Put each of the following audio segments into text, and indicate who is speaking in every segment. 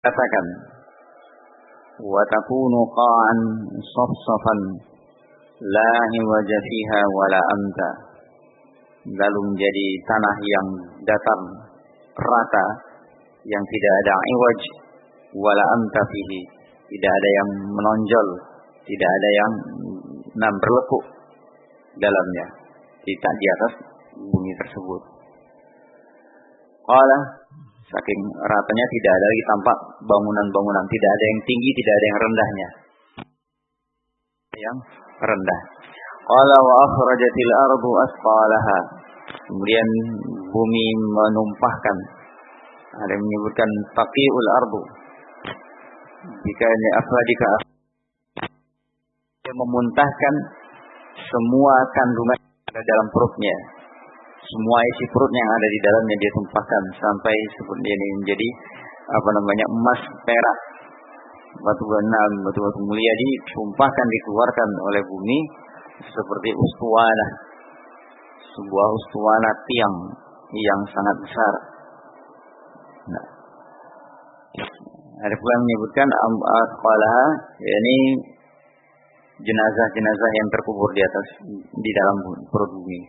Speaker 1: katakan wa takunu qa'an safsafan la iwaja fiha wala amta, lalu menjadi tanah yang datar rata yang tidak ada iwaj wala amta fihi, tidak ada yang menonjol, tidak ada yang berlekuk dalamnya, tidak di atas bumi tersebut. Qala, saking ratanya tidak ada lagi tampak bangunan-bangunan, tidak ada yang tinggi, tidak ada yang rendahnya. Yang rendah. Qala wa akhrajatil ardu asqalaha. Kemudian bumi menumpahkan. Ada yang menyebutkan taqiul ardu. Jika ini afadika, dia memuntahkan semua kandungan yang ada dalam perutnya. Semua isi perut yang ada di dalamnya dia tumpahkan sampai seperti ini menjadi emas, perak, batu-batu mulia ditumpahkan, dikeluarkan oleh bumi seperti ustuwana, sebuah ustuwana tiang yang sangat besar. Nah, ada pula yang menyebutkan asqalaha, yakni jenazah-jenazah yang terkubur di dalam perut bumi.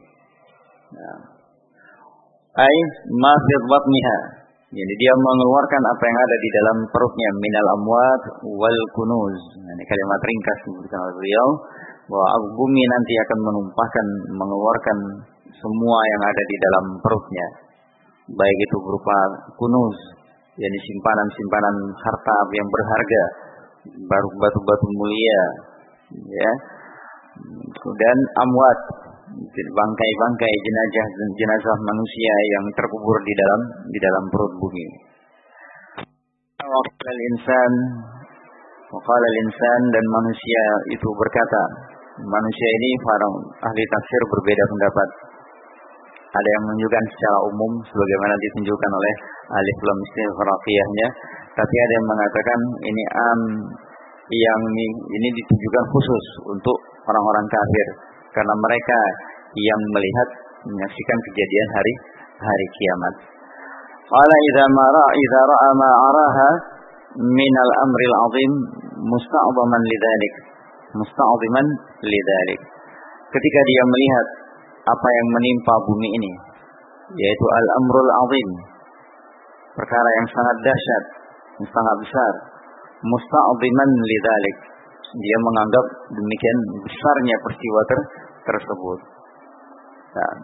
Speaker 1: Ai ma fi batniha, jadi dia mengeluarkan apa yang ada di dalam perutnya, minal amwat wal kunuz. Ini kalimat ringkas disebutkan oleh beliau bahwa bumi nanti akan mengeluarkan semua yang ada di dalam perutnya, baik itu berupa kunuz, yakni simpanan-simpanan harta yang berharga, batu-batu mulia, ya, dan amwat, bangkai-bangkai jenazah manusia yang terkubur di dalam perut bumi. Waqala al-insan, dan manusia itu berkata, manusia ini para ahli tafsir berbeda pendapat. Ada yang menunjukkan secara umum sebagaimana ditunjukkan oleh alif lam istighraqiyahnya, tapi ada yang mengatakan ini yang ini ditujukan khusus untuk orang-orang kafir, karena mereka yang menyaksikan kejadian hari kiamat. Qala idza ra'a ma araha min al-amri al-'azim musta'dhaman lidzalik. Ketika dia melihat apa yang menimpa bumi ini, yaitu al-amrul 'azim, perkara yang sangat dahsyat, yang sangat besar, musta'dhaman lidzalik, dia menganggap demikian besarnya peristiwa tersebut. Nah,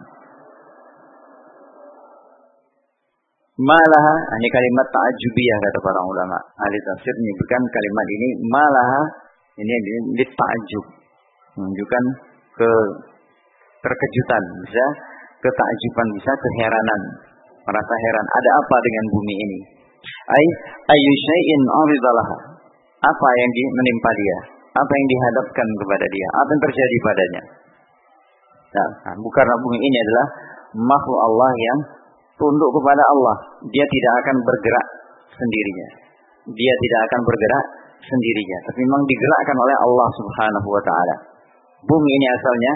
Speaker 1: malaha, ini kalimat ta'ajubiyah kata para ulama. Ahli tafsir menyebutkan kalimat ini malaha, ini ta'ajub, menunjukkan terkejutan, bisa ketakjuban, bisa keheranan, merasa heran, ada apa dengan bumi ini? Ayyu syai'in 'aridalaha, apa yang menimpa dia, apa yang dihadapkan kepada dia, apa yang terjadi padanya. Nah, karena bumi ini adalah makhluk Allah yang tunduk kepada Allah, dia tidak akan bergerak sendirinya, tapi memang digerakkan oleh Allah Subhanahu wa taala. Bumi ini asalnya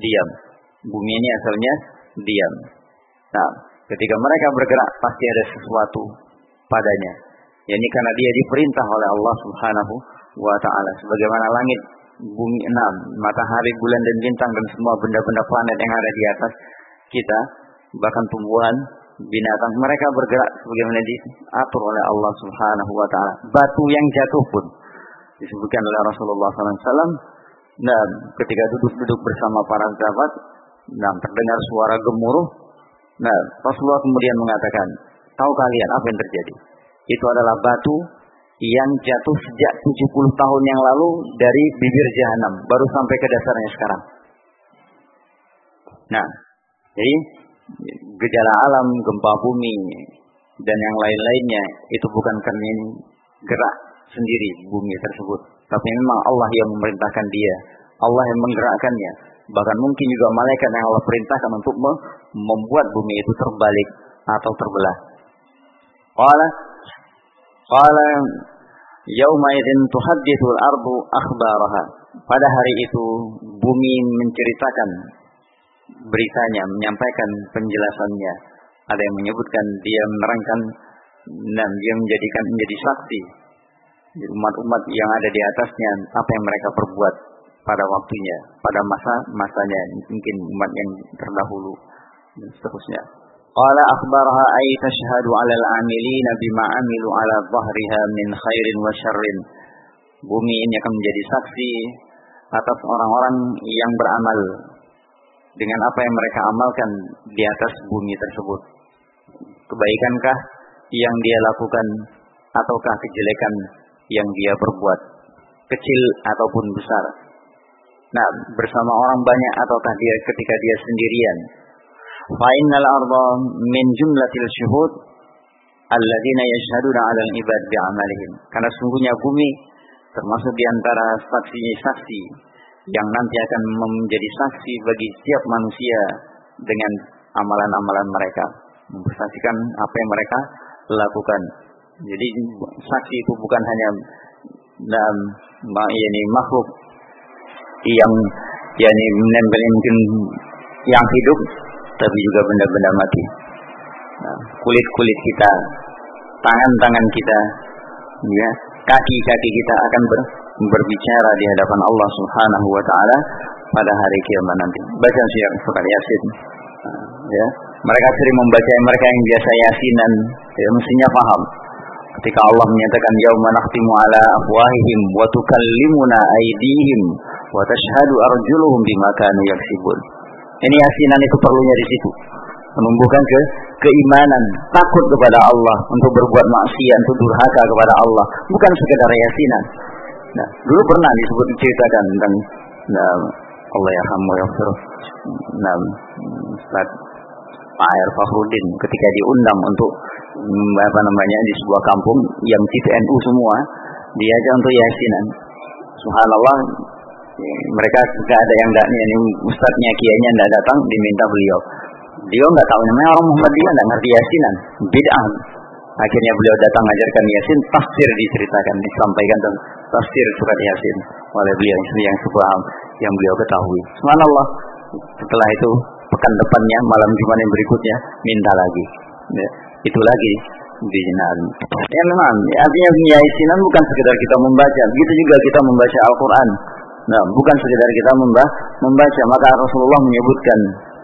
Speaker 1: diam. Nah, ketika mereka bergerak pasti ada sesuatu padanya. Yani karena dia diperintah oleh Allah Subhanahu wa taala, sebagaimana langit, bumi, matahari, bulan dan bintang dan semua benda-benda planet yang ada di atas kita, bahkan tumbuhan, binatang, mereka bergerak sebagaimana diatur oleh Allah Subhanahu wa taala. Batu yang jatuh pun disebutkan oleh Rasulullah SAW. Dan ketika duduk bersama para sahabat, terdengar suara gemuruh. Rasulullah kemudian mengatakan, tahu kalian apa yang terjadi? Itu adalah batu yang jatuh sejak 70 tahun yang lalu dari bibir jahanam, baru sampai ke dasarnya sekarang. Jadi gejala alam, gempa bumi dan yang lain-lainnya itu bukan karena ini gerak sendiri bumi tersebut, tapi memang Allah yang memerintahkan dia, Allah yang menggerakkannya. Bahkan mungkin juga malaikat yang Allah perintahkan untuk membuat bumi itu terbalik atau terbelah. Qala yauma idzin tuhadditsul ardu akhbaraha. Pada hari itu bumi menceritakan beritanya, menyampaikan penjelasannya. Ada yang menyebutkan dia menerangkan Dan dia menjadi saksi umat-umat yang ada di atasnya apa yang mereka perbuat pada waktunya, pada masanya, mungkin umat yang terdahulu dan seterusnya. Qala akhbaraha ay tashhadu 'ala al-'amilina bima 'amilu 'ala dhahriha min khairin wa syarrin. Bumi ini akan menjadi saksi atas orang-orang yang beramal dengan apa yang mereka amalkan di atas bumi tersebut. Kebaikankah yang dia lakukan ataukah kejelekan yang dia perbuat, kecil ataupun besar. Nah, bersama orang banyak ataukah dia ketika dia sendirian. Fa innal arda min jumlatil syuhud alladzina yashhaduna 'alal ibad bi'amalihim. Karena sungguhnya bumi termasuk di antara saksi-saksi yang nanti akan menjadi saksi bagi setiap manusia dengan amalan-amalan mereka, mempersaksikan apa yang mereka lakukan. Jadi saksi itu bukan hanya dalam makhluk yang menempel mungkin yang hidup, tapi juga benda-benda mati. Nah, kulit-kulit kita, tangan-tangan kita, ya, kaki-kaki kita akan berbicara di hadapan Allah Subhanahu wa taala pada hari kiamat nanti. Baca surat Yasin. Ya, mereka sering membaca, mereka yang biasa yasinan, ya, mestinya paham. Ketika Allah menyatakan yauma nakhtimu ala afwahihim wa tukallimuna aydihim wa tashhadu arjuluhum bima kanu yaksibun. Ini yasinan itu perlunya di situ. Menumbuhkan keimanan, takut kepada Allah, untuk berbuat maksiat, untuk durhaka kepada Allah, bukan sekedar yasinan. Nah, dulu pernah disebut diceritakan tentang Allah yarhamu yaghfir. Ustaz Pak Fakhruddin ketika diundang untuk di sebuah kampung yang NU semua, diajak untuk yasinan. Subhanallah, mereka tidak ada yang ini ustadznya, kiainya tidak datang, diminta beliau. Dia nggak tahu namanya orang Muhammadiyah, nggak ngerti yasinan, bid'ah. Akhirnya beliau datang mengajarkan yasin, tafsir diceritakan, disampaikan tentang tafsir surat yasin oleh beliau yang sepaham yang beliau ketahui. Subhanallah. Setelah itu pekan depannya, malam Jumat yang berikutnya minta lagi. Ya, itu lagi bijinan. Ya memang, artinya yasinan bukan sekedar kita membaca, begitu juga kita membaca Al-Quran. Nah, bukan sekedar kita membaca, maka Rasulullah menyebutkan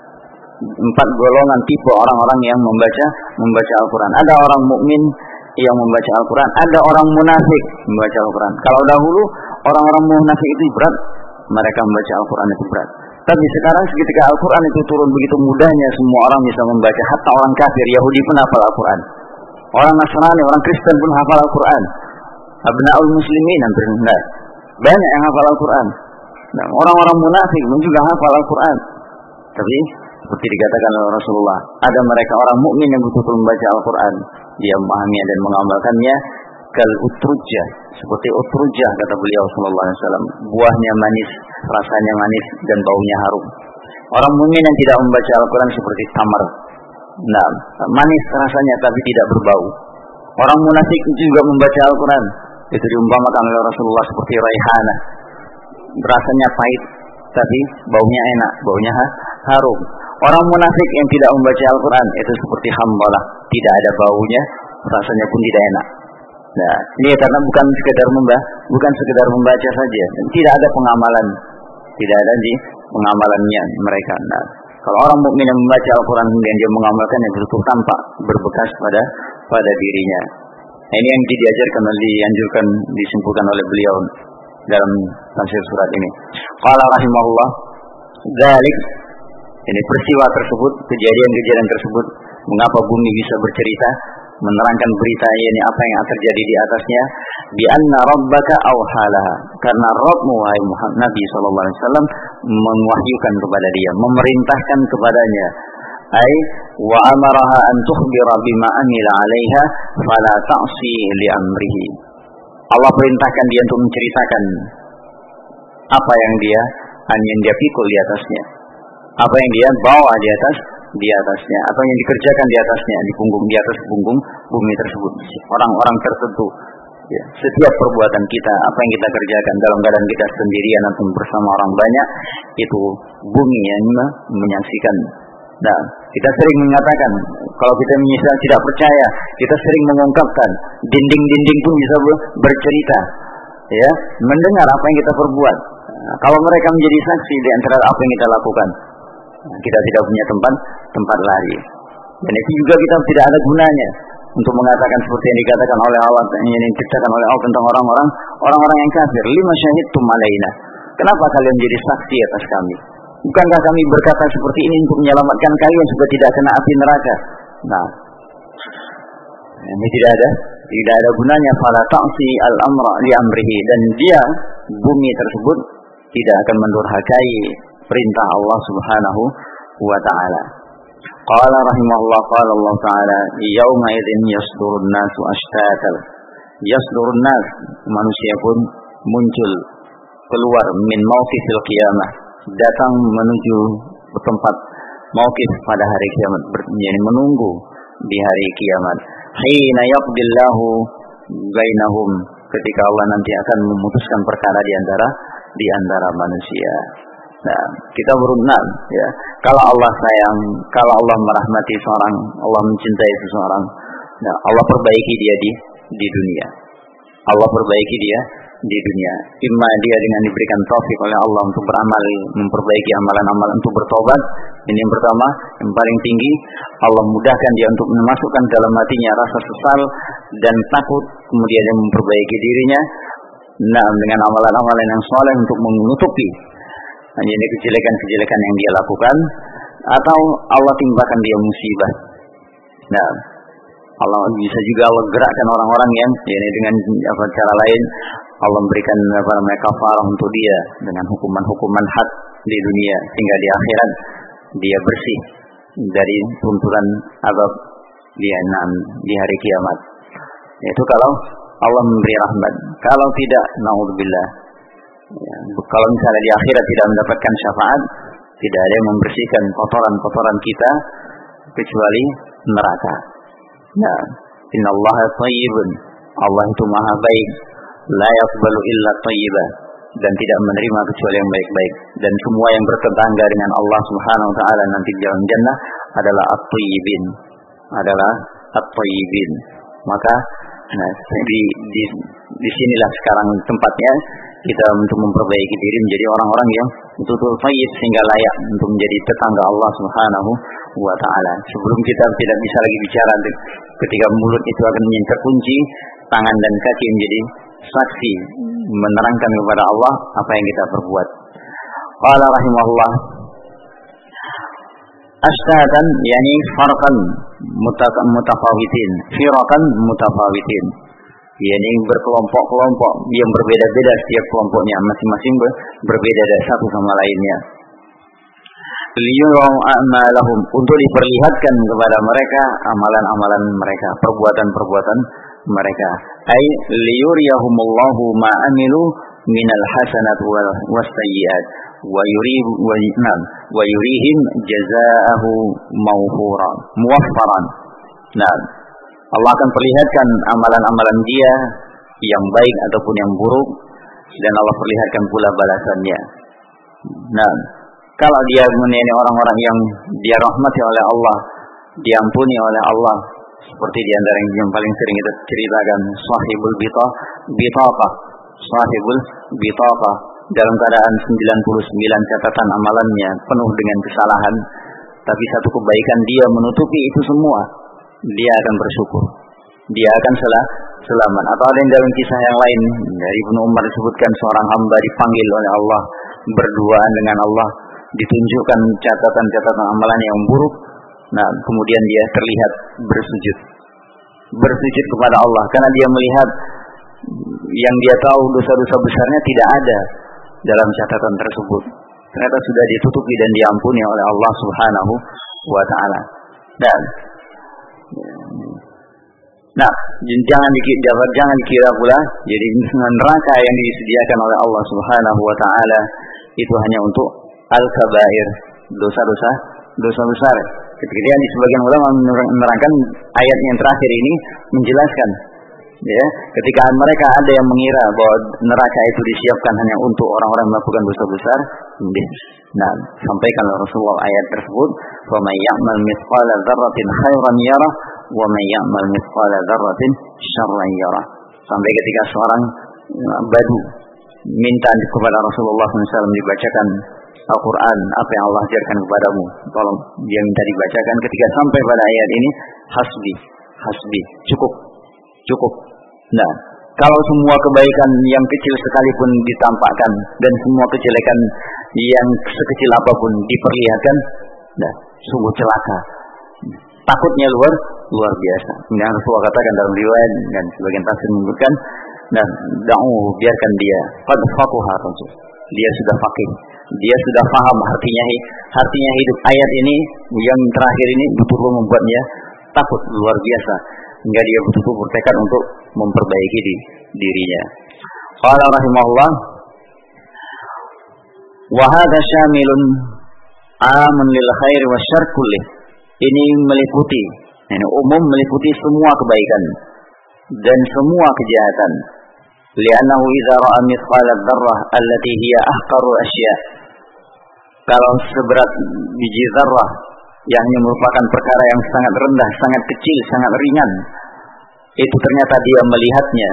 Speaker 1: 4 golongan tipe orang-orang yang membaca Al-Quran. Ada orang mukmin yang membaca Al-Quran, ada orang munafik membaca Al-Quran. Kalau dahulu orang-orang munafik itu berat, mereka membaca Al-Quran itu berat. Tapi sekarang ketika Al-Quran itu turun begitu mudahnya, semua orang bisa membaca. Hatta orang kafir, Yahudi pun hafal Al-Quran. Orang Nasrani, orang Kristen pun hafal Al-Quran. Abna'ul muslimin hampir enggak. Banyak yang hafal Al-Quran. Nah, orang-orang munafik pun juga hafal Al-Quran. Tapi seperti dikatakan oleh Rasulullah, ada mereka orang mukmin yang betul-betul membaca Al-Quran, dia memahaminya dan mengamalkannya. Kal utrujah, seperti utrujah kata beliau sallallahu alaihi wasallam, buahnya manis, rasanya manis dan baunya harum. Orang mukmin yang tidak membaca Al-Quran seperti tamar. Nah, manis rasanya tapi tidak berbau. Orang munafik juga membaca Al-Quran, itu diumpamakan oleh Rasulullah seperti raihana, rasanya pahit tapi baunya enak, baunya harum. Orang munafik yang tidak membaca Al-Quran itu seperti hambalah, tidak ada baunya, rasanya pun tidak enak. Nah, ini karena bukan sekedar membaca saja, dan tidak ada pengamalan, tidak ada di pengamalannya mereka. Nah, kalau orang mukmin yang membaca Al-Quran dan dia mengamalkan, yang betul tampak berbekas pada dirinya. Nah, ini yang dianjurkan, disimpulkan oleh beliau dalam tafsir surat ini. Qala rahimahullah, dzalik, ini peristiwa tersebut, kejadian-kejadian tersebut, mengapa bumi bisa bercerita, menerangkan berita ini apa yang terjadi di atasnya, bi anna rabbaka awhalaha, karena Rabbmu wahai Muhammad Nabi sallallahu alaihi wasallam mewahyukan kepada dia, memerintahkan kepadanya, ai wa amaraha an tukhbira bima amila 'alaiha fala ta'si li amrihi. Allah perintahkan dia untuk menceritakan apa yang dia pikul di atasnya, apa yang dia bawa di atasnya, atau yang dikerjakan di atasnya, di atas punggung bumi tersebut. Orang-orang tertentu, ya, setiap perbuatan kita, apa yang kita kerjakan dalam keadaan kita sendirian atau bersama orang banyak, itu bumi yang menyaksikan. Nah, kita sering mengatakan, kalau kita misal tidak percaya, kita sering mengungkapkan, dinding-dinding pun bisa bercerita, ya, mendengar apa yang kita perbuat. Nah, kalau mereka menjadi saksi di antara apa yang kita lakukan, kita tidak punya tempat lari. Dan itu juga kita tidak ada gunanya untuk mengatakan seperti yang dikatakan oleh Allah, yang diciptakan oleh Allah tentang orang-orang yang kafir. Lima syahidtum alaina. Kenapa kalian menjadi saksi atas kami? Bukankah kami berkata seperti ini untuk menyelamatkan kalian supaya tidak kena api neraka? Nah, ini tidak ada gunanya. Fala ta'si al-amra li amrihi, dan dia, bumi tersebut, tidak akan mendurhakai perintah Allah Subhanahu wa ta'ala. Qala rahimahullah, qala Allah ta'ala, yauma idzin yasdurun nasu ashtatan. Yasdurun nas, manusia pun muncul keluar min mauqifil qiyamah, datang menuju tempat mauqif pada hari kiamat, yani menunggu di hari kiamat. Hina yaqdillahu bainahum, ketika Allah nanti akan memutuskan perkara di antara manusia. Nah, kita berunang, ya. Kalau Allah sayang, kalau Allah merahmati seorang, Allah mencintai seseorang, nah, Allah perbaiki dia di dunia. Allah perbaiki dia di dunia. Imma dia dengan diberikan taufik oleh Allah untuk beramal, memperbaiki amalan-amalan, untuk bertobat. Ini yang pertama, yang paling tinggi, Allah mudahkan dia untuk memasukkan dalam hatinya rasa sesal dan takut, kemudian dia memperbaiki dirinya. Nah, dengan amalan-amalan yang saleh untuk menutupi hanya kejelekan-kejelekan yang dia lakukan, atau Allah timpakan dia musibah. Nah, Allah bisa juga Allah gerakkan orang-orang yang dengan cara lain Allah memberikan kafarah untuk dia dengan hukuman-hukuman had di dunia, sehingga di akhirat dia bersih dari tuntutan azab di hari kiamat. Itu kalau Allah memberi rahmat. Kalau tidak, naudzubillah, kalau misalnya di akhirat tidak mendapatkan syafaat, tidak ada yang membersihkan kotoran-kotoran kita kecuali neraka. Nah, innallaha thayyibun, Allah itu maha baik, la yaqbalu illa thayyiban, dan tidak menerima kecuali yang baik-baik. Dan semua yang bertetangga dengan Allah Subhanahu wa taala nanti di dalam jannah adalah at-thayyibin, Maka di sinilah sekarang tempatnya kita untuk memperbaiki diri menjadi orang-orang yang betul-betul thayyib, sehingga layak untuk menjadi tetangga Allah Subhanahu wa ta'ala. Sebelum kita tidak bisa lagi bicara, ketika mulut itu akan menjadi terkunci, tangan dan kaki menjadi saksi menerangkan kepada Allah apa yang kita perbuat. Qala rahimahullah, ashtatan yani farqan mutafawitin, firaqan mutafawitin, yani berkelompok-kelompok yang berbeda-beda, setiap kelompoknya masing-masing berbeda dari satu sama lainnya. Liyurau a'malahum, untuk diperlihatkan kepada mereka amalan-amalan mereka, perbuatan-perbuatan mereka. Ai liyuriyahumullahu ma amilu minal hasanat was sayyi'at wa yurihim jazaahu muwaffaran. Nah, Allah akan perlihatkan amalan-amalan dia yang baik ataupun yang buruk, dan Allah perlihatkan pula balasannya. Nah, kalau dia mengenai orang-orang yang dia rahmati oleh Allah, diampuni oleh Allah, seperti di antara yang paling sering kita ceritakan, sahibul bitaqah, dalam keadaan 99 catatan amalannya penuh dengan kesalahan, tapi satu kebaikan dia menutupi itu semua, dia akan bersyukur, dia akan selamat. Atau ada yang dalam kisah yang lain dari Ibnu Umar disebutkan, seorang hamba dipanggil oleh Allah, berduaan dengan Allah, ditunjukkan catatan-catatan amalan yang buruk. Nah, kemudian dia terlihat bersujud kepada Allah, karena dia melihat yang dia tahu dosa-dosa besarnya tidak ada dalam catatan tersebut, ternyata sudah ditutupi dan diampuni oleh Allah Subhanahu wa ta'ala. Dan jangan dikira pula jadi neraka yang disediakan oleh Allah Subhanahu wa ta'ala itu hanya untuk al-kabair, dosa besar. Ketika sebagian ulama menerangkan ayat yang terakhir ini menjelaskan Ya, ketika mereka ada yang mengira bahwa neraka itu disiapkan hanya untuk orang-orang yang melakukan dosa besar, nah, sampaikan Rasulullah ayat tersebut, "Wa may ya'mal mithqala dzarratin khairan yarah, wa may ya'mal mithqala dzarratin syarran yarah." Sampai ketika seorang badu minta kepada Rasulullah SAW dibacakan Al-Quran, apa yang Allah ajarkan kepadamu, tolong dia minta dibacakan. Ketika sampai pada ayat ini, hasbi, cukup. Nah, kalau semua kebaikan yang kecil sekalipun ditampakkan dan semua kejelekan yang sekecil apapun diperlihatkan, nah, sungguh celaka. Takutnya luar biasa. Yang Rasulullah katakan dalam riwayat dan sebagian tafsir menyebutkan, nah, biarkan dia. Qad faqaha Rasul. Dia sudah faqih. Dia sudah paham artinya hidup. Ayat ini yang terakhir ini betul-betul membuatnya takut luar biasa. Hingga dia betul-betul bertekad untuk memperbaiki dirinya. Qala rahimahullah, wa hadha syamilun amun lil khair wa syarr kullih. Ini meliputi, umum meliputi semua kebaikan dan semua kejahatan. Li'annahu idza ra'a mithqala dzarrah allati hiya ahqaru asya'. Kalau seberat biji zarrah yang merupakan perkara yang sangat rendah, sangat kecil, sangat ringan, itu ternyata dia melihatnya,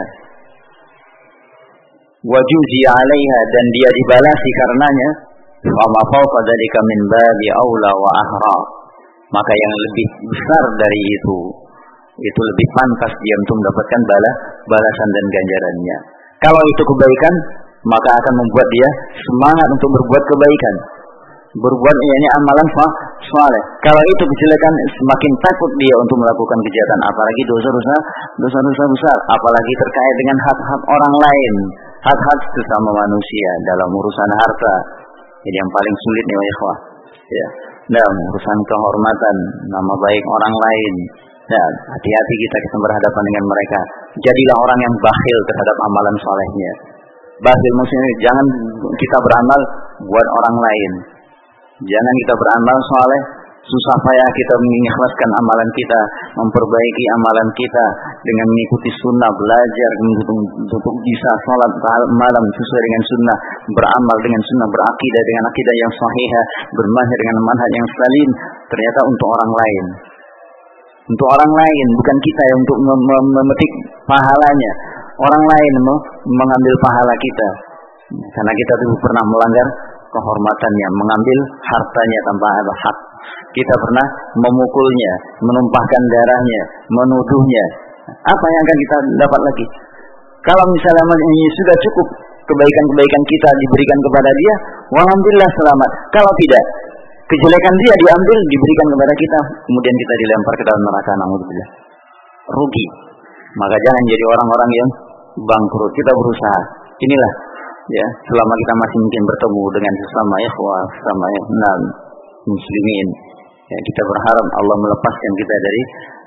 Speaker 1: wajuzi 'alaiha, dan dia dibalasi karenanya, fa ma fawqa dzalika min babi aula wa ahra. Maka yang lebih besar dari itu lebih pantas dia untuk mendapatkan balasan dan ganjarannya. Kalau itu kebaikan, maka akan membuat dia semangat untuk berbuat kebaikan, berbuat ini amalan saleh. Kalau itu kejelekan, semakin takut dia untuk melakukan kejahatan, apalagi dosa-dosa besar, apalagi terkait dengan hak-hak orang lain, hak-hak sesama manusia dalam urusan harta. Jadi yang paling sulit nih, ikhwah, ya, dalam urusan kehormatan, nama baik orang lain. Ya, hati-hati kita berhadapan dengan mereka. Jadilah orang yang bakhil terhadap amalan salehnya. Bakhil maksudnya jangan kita beramal buat orang lain. Jangan kita beramal saleh susah payah kita mengikhlaskan amalan kita, memperbaiki amalan kita dengan mengikuti sunnah, belajar untuk bisa salat malam sesuai dengan sunnah, beramal dengan sunnah, berakidah dengan akidah yang sahihah, bermanhaj dengan manhaj yang salim. Ternyata untuk orang lain. Untuk orang lain, bukan kita yang untuk memetik pahalanya. Orang lain mengambil pahala kita. Karena kita dulu pernah melanggar kehormatannya, mengambil hartanya tanpa ada hak. Kita pernah memukulnya, menumpahkan darahnya, menuduhnya. Apa yang akan kita dapat lagi? Kalau misalnya ini sudah cukup kebaikan-kebaikan kita diberikan kepada dia, alhamdulillah selamat. Kalau tidak, kejelekan dia diambil, diberikan kepada kita, kemudian kita dilempar ke dalam neraka, naudzubillah. Rugi. Maka jangan jadi orang-orang yang bangkrut. Kita berusaha. Inilah, ya, selama kita masih mungkin bertemu dengan sesama ikhwah, sesama muslimin, ya, kita berharap Allah melepaskan kita dari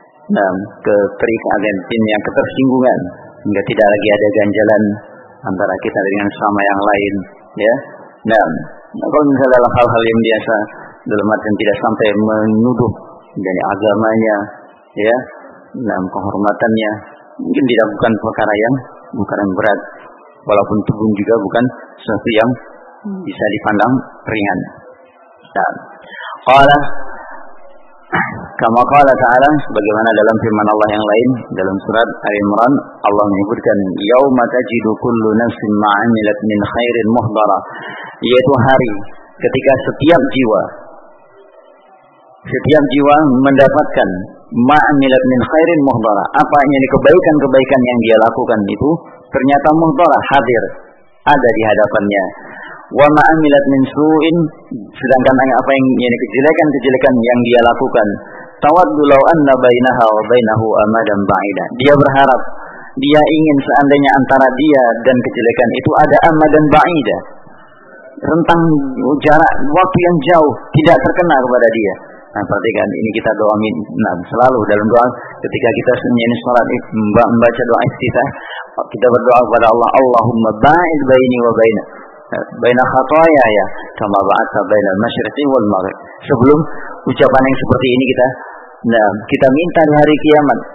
Speaker 1: ketersinggungan, hingga tidak lagi ada ganjalan antara kita dengan sama yang lain, ya. Nah, kalau misalnya dalam hal-hal yang biasa, dalam artian tidak sampai menuduh dari agamanya, ya, dalam kehormatannya, mungkin tidak bukan perkara yang berat, walaupun tubuh juga bukan sesuatu yang bisa dipandang ringan. Nah, kama qala ta'ala, sebagaimana dalam firman Allah yang lain dalam surat Al-Imran, Allah menyebutkan yauma tajidu kullu nafsin ma 'amilat min khairin muhdara, yaitu hari ketika setiap jiwa mendapatkan ma'amilat min khairin muhdara, apa yang kebaikan-kebaikan yang dia lakukan itu ternyata muhdara, hadir, ada di hadapannya. Wa ma'amilat min su'in, sedangkan apa yang kejelekan-kejelekan yang dia lakukan, tawaddu law anna bainaha wa bainahu amadan ba'ida, dia berharap, dia ingin seandainya antara dia dan kejelekan itu ada amadan ba'ida, rentang jarak waktu yang jauh, tidak terkena kepada dia. Nah, perhatikan, ini kita doa selalu dalam doa ketika kita menyanyi salat, membaca doa iftitah, kita berdoa kepada Allah, Allahumma ba'id baini wa baina khataaya kama ba'adta bainal masyriqi wal maghrib. Sebelum ucapan yang seperti ini kita minta di hari kiamat,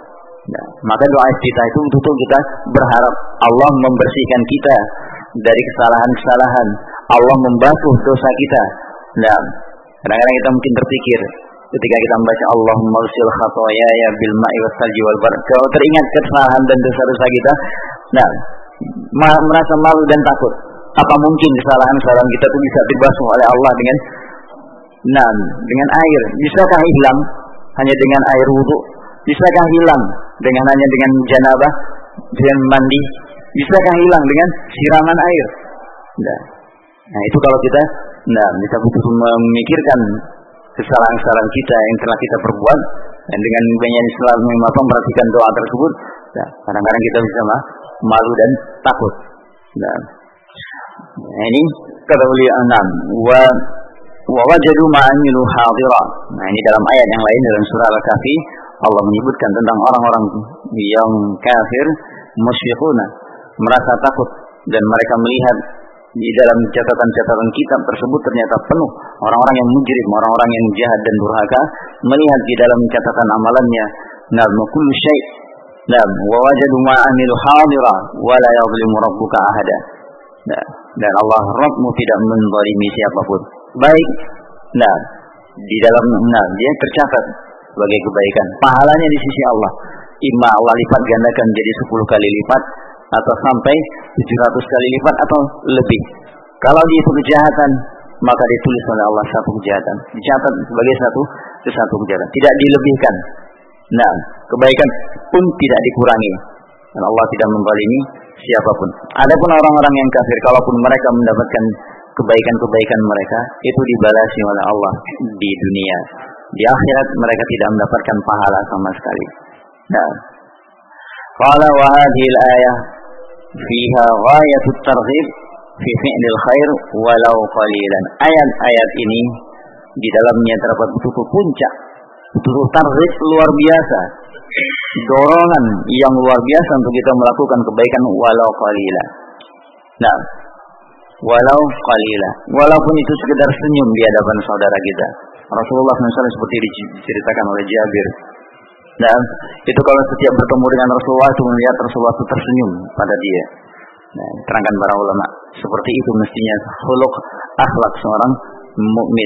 Speaker 1: Nah, maka doa iftitah itu untuk kita berharap Allah membersihkan kita dari kesalahan-kesalahan, Allah membasuh dosa kita. Nah, kadang-kadang kita mungkin terpikir ketika kita membaca Allahumma ghsil khataaya bil ma'i was salji wal barad, kalau teringat kesalahan dan dosa-dosa kita, nah, merasa malu dan takut. Apa mungkin kesalahan-kesalahan kita itu bisa dibasuh oleh Allah dengan air? Bisakah hilang hanya dengan air wudu? Bisakah hilang hanya dengan janabah, dengan mandi? Bisakah hilang dengan siraman air? Nah, itu kalau kita bisa betul memikirkan kesalahan-kesalahan kita yang telah kita perbuat, dan dengan banyak selalu memperhatikan doa tersebut, kadang-kadang kita bisa malu dan takut. Nah, ini kata beliau 6 wa wajadu ma'amilu hadira. Nah, ini dalam ayat yang lain dalam surah Al-Kahfi Allah menyebutkan tentang orang-orang yang kafir, musyfiquna, merasa takut, dan mereka melihat di dalam catatan-catatan kitab tersebut ternyata penuh orang-orang yang mujrim, orang-orang yang jahat dan durhaka, melihat di dalam catatan amalannya, kullu syai', wa wajadu ma'amilu hadira wa la yadhlimu rabbuka ahada. Dan Allah Rabbmu tidak menzalimi siapapun. Baik, di dalam dia tercatat sebagai kebaikan. Pahalanya di sisi Allah, imma Allah lipat gandakan jadi 10 kali lipat, atau sampai 700 kali lipat atau lebih. Kalau dia itu kejahatan, maka ditulis oleh Allah satu kejahatan, dicatat sebagai satu kejahatan, tidak dilebihkan. Kebaikan pun tidak dikurangi, dan Allah tidak menzalimi siapapun. Adapun orang-orang yang kafir, kalaupun mereka mendapatkan kebaikan-kebaikan mereka, itu dibalasi oleh Allah di dunia. Di akhirat mereka tidak mendapatkan pahala sama sekali. Qala wa hadhihi al-ayah fiha ghayatut targhib fi fi'lil khair walau qalilan. Ayat-ayat ini di dalamnya terdapat betul puncak, betul targhib luar biasa, dorongan yang luar biasa untuk kita melakukan kebaikan walau qalilan. Walau qalilan, walaupun itu sekedar senyum di hadapan saudara kita. Rasulullah SAW seperti diceritakan oleh Jabir. Dan itu kalau setiap bertemu dengan Rasulullah itu melihat Rasulullah itu tersenyum pada dia. Terangkan para ulama, seperti itu mestinya khuluq akhlak seorang mukmin.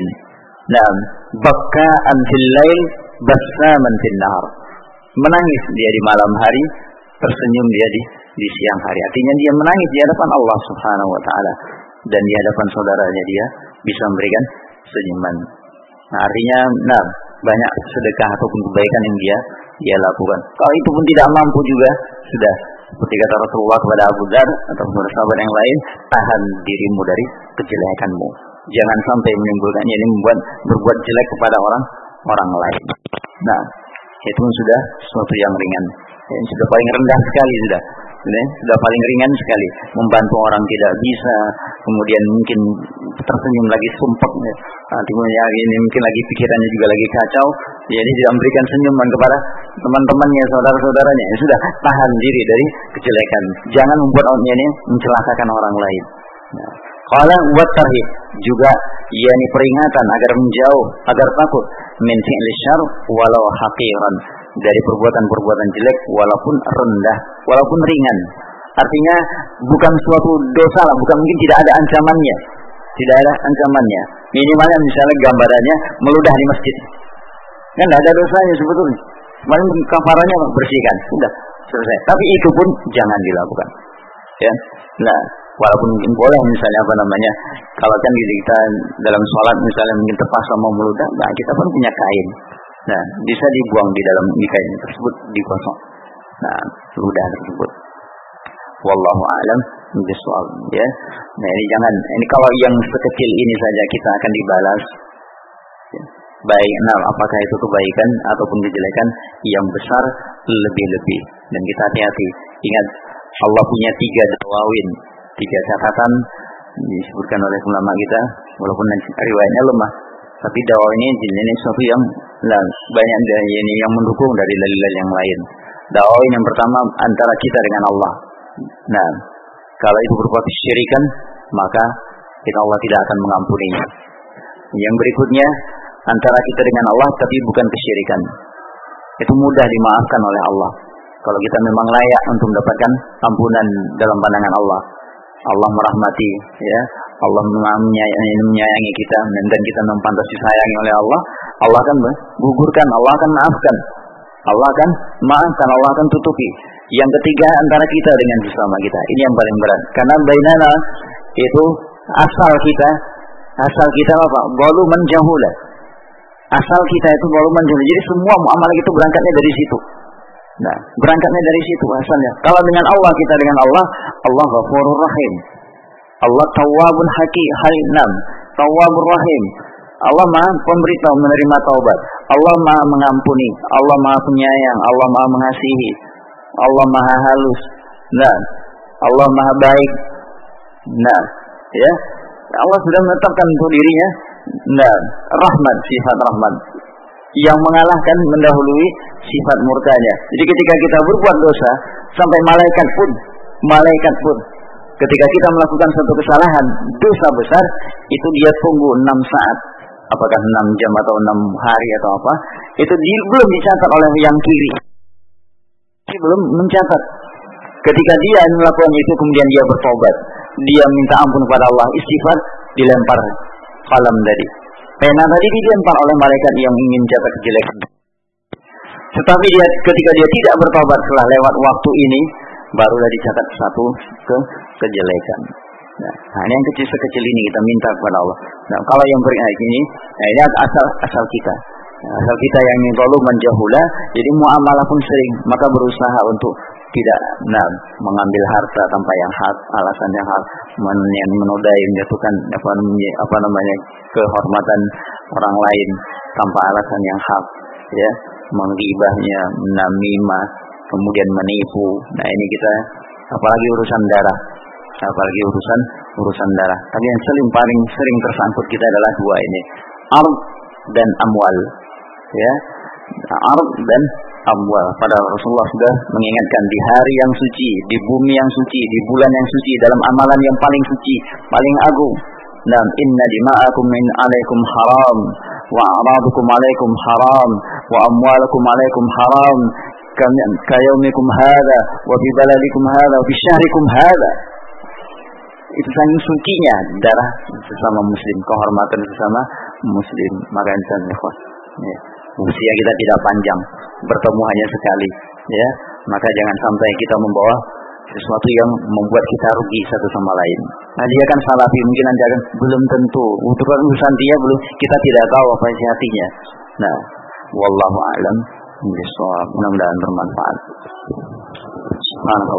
Speaker 1: Bakka'an fil lail bassaman fil nahar. Menangis dia di malam hari, tersenyum dia di siang hari. Artinya dia menangis di hadapan Allah Subhanahu wa taala, dan di hadapan saudaranya dia bisa memberikan senyuman. Artinya banyak sedekah ataupun kebaikan yang dia lakukan. Kalau itu pun tidak mampu juga, sudah seperti kata Rasulullah kepada Abu Dzar atau kepada sahabat yang lain, tahan dirimu dari kejelekanmu. Jangan sampai menimbulkannya ini berbuat jelek kepada orang lain. Itu sudah sesuatu yang ringan. Yang sudah paling rendah sekali sudah paling ringan sekali. Membantu orang tidak bisa, kemudian mungkin tersenyum lagi sumpah, nanti ini mungkin lagi pikirannya juga lagi kacau, jadi tidak memberikan senyuman kepada teman-temannya, saudara-saudaranya. Sudah tahan diri dari kejelekan. Jangan membuat orangnya ini mencelakakan orang lain. Qala wa tarhib, juga yakni peringatan agar menjauh, agar takut min fi'li syarr walau haqiran, dari perbuatan-perbuatan jelek walaupun rendah, walaupun ringan. Artinya bukan suatu dosa lah, bukan mungkin tidak ada ancamannya. Minimalnya misalnya gambarannya meludah di masjid, kan tidak ada dosanya sebetulnya. Paling kafarannya bersihkan, sudah selesai. Tapi itu pun jangan dilakukan. Walaupun mungkin boleh misalnya kalau kan kita dalam sholat misalnya mungkin terpaksa mau meludah, kita pun punya kain. Bisa dibuang di kain tersebut, digosok. Ludah tersebut. Wallahu a'lam bishawab, ya. Ini kalau yang sekecil ini saja kita akan dibalas. Baik, apakah itu kebaikan ataupun kejelekan yang besar lebih-lebih. Dan kita hati-hati. Ingat, Allah punya 3 dawawin, 3 catatan disebutkan oleh ulama kita, walaupun riwayatnya lemah. Tapi dakwah ini sesuatu yang banyak dari yang mendukung dari dalil-dalil yang lain. Dakwah yang pertama antara kita dengan Allah. Kalau itu berbuat kesyirikan, maka Allah tidak akan mengampuninya. Yang berikutnya antara kita dengan Allah tapi bukan kesyirikan. Itu mudah dimaafkan oleh Allah. Kalau kita memang layak untuk mendapatkan ampunan dalam pandangan Allah, Allah merahmati, ya, Allah menyayangi kita dan kita memang pantas disayangi oleh Allah, Allah akan gugurkan, Allah akan maafkan, Allah akan maafkan, Allah akan tutupi. Yang ketiga, antara kita dengan sesama kita, ini yang paling berat. Karena bainana itu asal kita apa? Zaluman jahula. Asal kita itu zaluman jahula. Jadi semua muamalah itu berangkatnya dari situ. Nah, berangkatnya dari situ asalnya. Kalau dengan Allah, kita dengan Allah, Allah Ghafurur Rahim. Allah Tawwabun Halim, Tawwabur Rahim. Allah Maha pemberitahu, menerima taubat. Allah Maha mengampuni, Allah Maha penyayang, Allah Maha mengasihi, Allah Maha halus. Nah, Allah Maha baik. Nah, ya. Allah sudah menetapkan untuk dirinya, nah, rahmat, sifat rahmat yang mengalahkan, mendahului sifat murkanya. Jadi ketika kita berbuat dosa, sampai malaikat pun ketika kita melakukan suatu kesalahan, dosa besar, itu dia tunggu 6 saat. Apakah 6 jam atau 6 hari atau apa, itu belum dicatat oleh yang kiri. Belum mencatat. Ketika dia melakukan itu, kemudian dia bertobat, dia minta ampun kepada Allah, istighfar, dilempar kalam tadi. Pena tadi dilempar oleh malaikat yang ingin mencatat kejelekan. Tetapi ketika dia tidak bertobat setelah lewat waktu ini, barulah dicatat satu kejelekan. Nah, ini yang sekecil ini kita minta kepada Allah. Nah, kalau yang ini, nah ini asal kita. Asal kita yang zaluman jahula, jadi muamalah pun sering, maka berusaha untuk tidak mengambil harta tanpa yang hak, alasan yang hak, menodai, menjatuhkan apa namanya kehormatan orang lain tanpa alasan yang hak, ya, menggibahnya, menamimah, kemudian menipu. Nah, ini kita apalagi urusan darah. Tapi yang paling sering tersangkut kita adalah dua ini, ard dan amwal, ya, ard dan amwal. Padahal Rasulullah sudah mengingatkan di hari yang suci, di bumi yang suci, di bulan yang suci, dalam amalan yang paling suci, paling agung. Dan inna dima'akum min alaikum haram, wa a'radukum alaikum haram, wa amwalakum alaikum haram, kayaumikum hadha, wa fi baladikum hadha, wa fi syahrikum hadha. Itu saking sucinya darah sesama muslim, kehormatan sesama muslim. Maka insan ikhwan, ya, usia kita tidak panjang, bertemu hanya sekali, ya. Maka jangan sampai kita membawa sesuatu yang membuat kita rugi satu sama lain. Nah, dia kan salafi, mungkin Anda kan belum tentu. Untuk urusan dia belum, kita tidak tahu apa isi hatinya. Nah, wallahu a'lam bishawab. Mudah-mudahan bermanfaat. Subhanallah.